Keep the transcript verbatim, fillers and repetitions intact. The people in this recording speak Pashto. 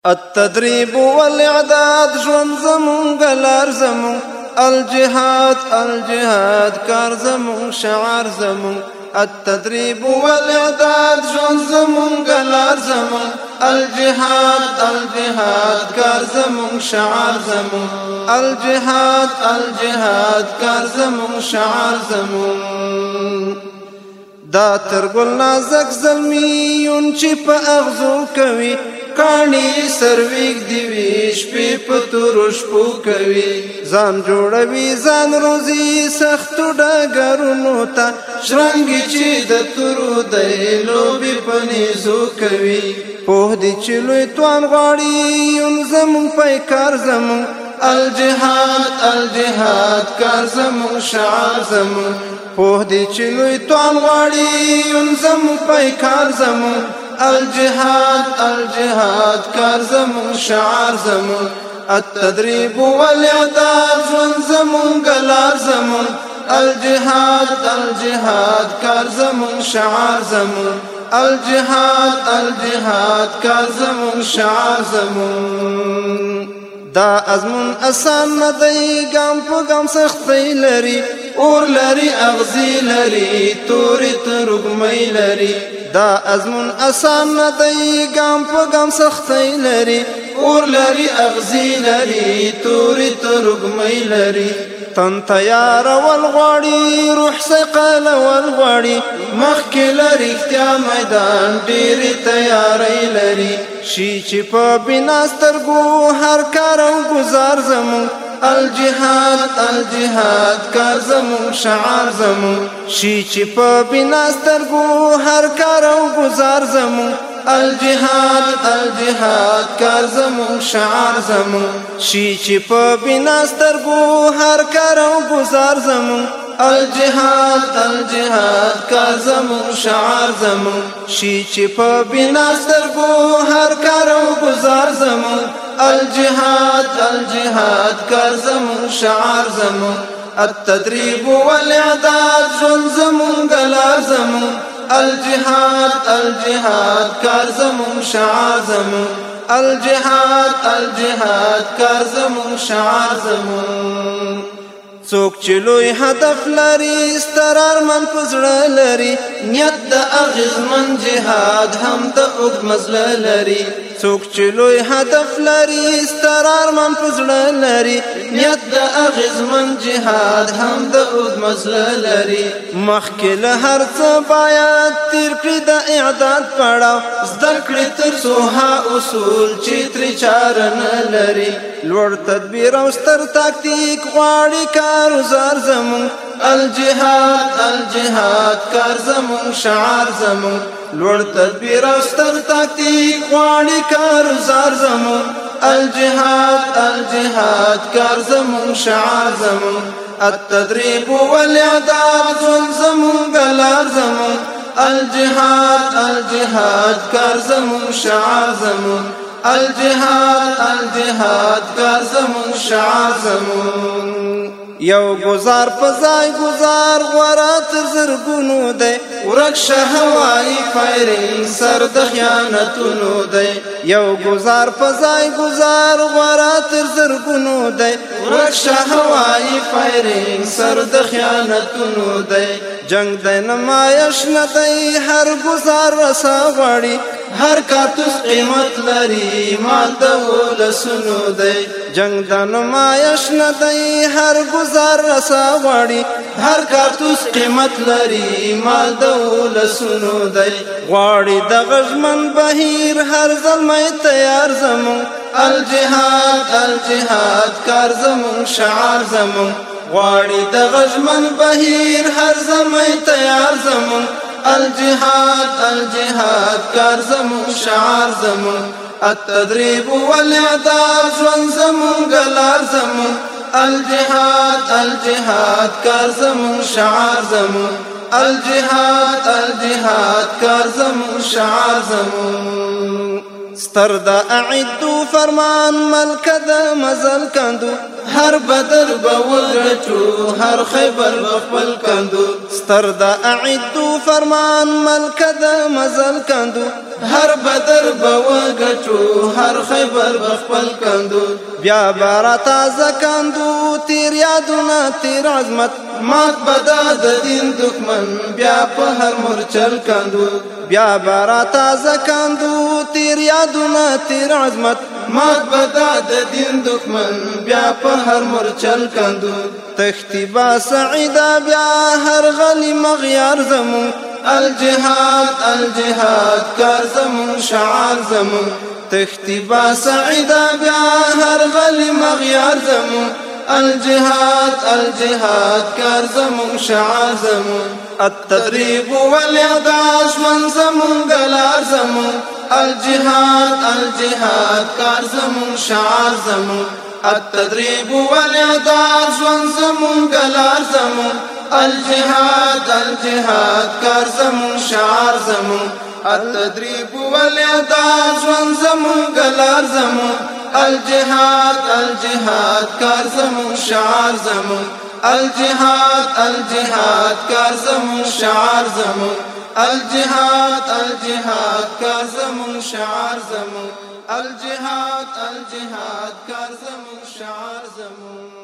التدريب والإعداد ژوند زمونږ لار زمونږ الجهاد الجهاد کار زمونږ شعار زمونږ التدريب والإعداد ژوند زمونږ لار زمونږ الجهاد الجهاد کار زمونږ شعار زمونږ الجهاد الجهاد کار زمونږ شعار زمونږ دا تر ګل نازک زلمیون چې په اغزو کوي کاڼي سرویګ دی وی شپې په تورو شپو کوي ځان جوړوي ځان روزي سختو ډګرونو ته شرنګي چې د تورو دی لوبې په نیزو کوي پوه دی چې لوی توان غواړي یون زمونږ پیکار زمونږ الجهاد الجهاد کار زمونږ شعار زمونږ پوه دی چې لوی توان غواړي یون زمونږ پیکار زمونږ الجهاد الجهاد کار زمون شعار زمون التدريب والإعداد ژوند زمونږ لار زمون الجهاد الجهاد کار زمون شعار زمون الجهاد الجهاد کار زمون شعار زمون دا ازمون آسان نه دی ګام په ګام سختۍ لري اور لري اغزي لري تورې ترږمۍ لري دا ازمون آسان نه دی ګام په ګام سختۍ لري اور لري اغزي لري تورې ترږمۍ لري تن تیارول غواړي روح صقلول غواړي مخکې له رښتیا میدان ډېرې تیارۍ لري شي چې په بنا سترګو هر کار او ګزار زمونږ الجهاد الجهاد کار زمون شعار زمون شي چې په بنا سترګو هر کار او گزار زمون الجهاد الجهاد کار زمون شعار زمون شي چې په بنا سترګو هر کار او گزار زمون الجهاد الجهاد کار زمون شعار زمون شي چې په بنا سترګو هر کار او گزار زمون الجهاد الجهاد کار زمون شعار زمون التدريب والإعداد ژوند زمونږ لار زمون الجهاد الجهاد کار زمون شعار زمون الجهاد الجهاد کار زمون شعار زمون څوک چې لوی هدف لري ستر ارمان په زړه لري نیت د اغیزمن جهاد هم د اوږد مزله لري څوک چې لوی هدف لري ستر ارمان په زړه لري نیت د اغیزمن جهاد هم د اوږد مزله لري مخکې له هر څه باید تیر کړي د اعداد پړاو زده کړي تر څو ها اصول چې ترې چاره نه لري لوړ تدبیر او ستر تاکتیک غواړي کاروزار زمون الجهاد الجهاد کار زمون شعار زمون لوړ تدبیر او ستر تاکتیک غواړي کاروزار زمون الجهاد الجهاد کار زمون شعار زمون التدريب والإعداد ژوند زمونږ لار زمون الجهاد الجهاد کار زمون شعار زمون الجهاد الجهاد کار زمون شعار زمون یو گزار پزای گزار غورا تر زرګونو دی ورک شه هوایی فایرینګ سر د خیانتونو دی یو گزار پزای گزار غورا تر زرګونو دی ورک شه هوایی فایرینګ سر د خیانتونو دی جنگ د نمایش نه دی هر گزار رسا غواړي هر کارتوس قیمت لري مال د ولسونو دی جنگ د نمایش نه دی هر گزار رسا غواړي هر کارتوس قیمت لري مال د ولسونو دی غواړي د غژمن بهیر هر زلمی تیار زمون الجهاد الجهاد کار زمون شعار زمون غواړي د غژمن بهیر هر زلمی تیار زمون الجهاد الجهاد کار زمون شعار زمون التدريب والإعداد ژوند زمونږ لار زمون الجهاد الجهاد کار زمون شعار زمون الجهاد الجهاد کار زمون شعار زمون ستر دا اعدو فرمان ملک دا مزل کندو هر بدر بوغټو هر خیبر بخبل کندو ستر دا اعدو فرمان ملک د مزل کندو هر بدر بوغټو هر خیبر بخبل کندو بیا بارا تازه کندو تیر یادونه تیر عظمت مات بدا د دین دښمن بیا په هر مورچل کندو بیا بارا تازه کندو تیر یادونه تیر عظمت مات بدا د دین دښمن بیا په هر مورچل کندو تختی با سعیدا بیا هر غلی مغیار زمون الجهاد الجهاد کار زمون شعار زمون تختی با سعیدا بیا هر غلی مغیار زمون الجهاد الجهاد کار زمون شعار زمون التدریب والاعداد من زمون گلار زمون الجهاد الجهاد کار زمون شعار زمون التدریب والاعداد من زمون گلار زمون الجهاد الجهاد کار زمون شعار زمون التدریب والاعداد من زمون گلار زمون الجهاد الجهاد کار زمون شعار زمون الجهاد الجهاد کار زمون شعار زمون الجهاد الجهاد کار زمون شعار زمون الجهاد الجهاد کار زمون شعار زمون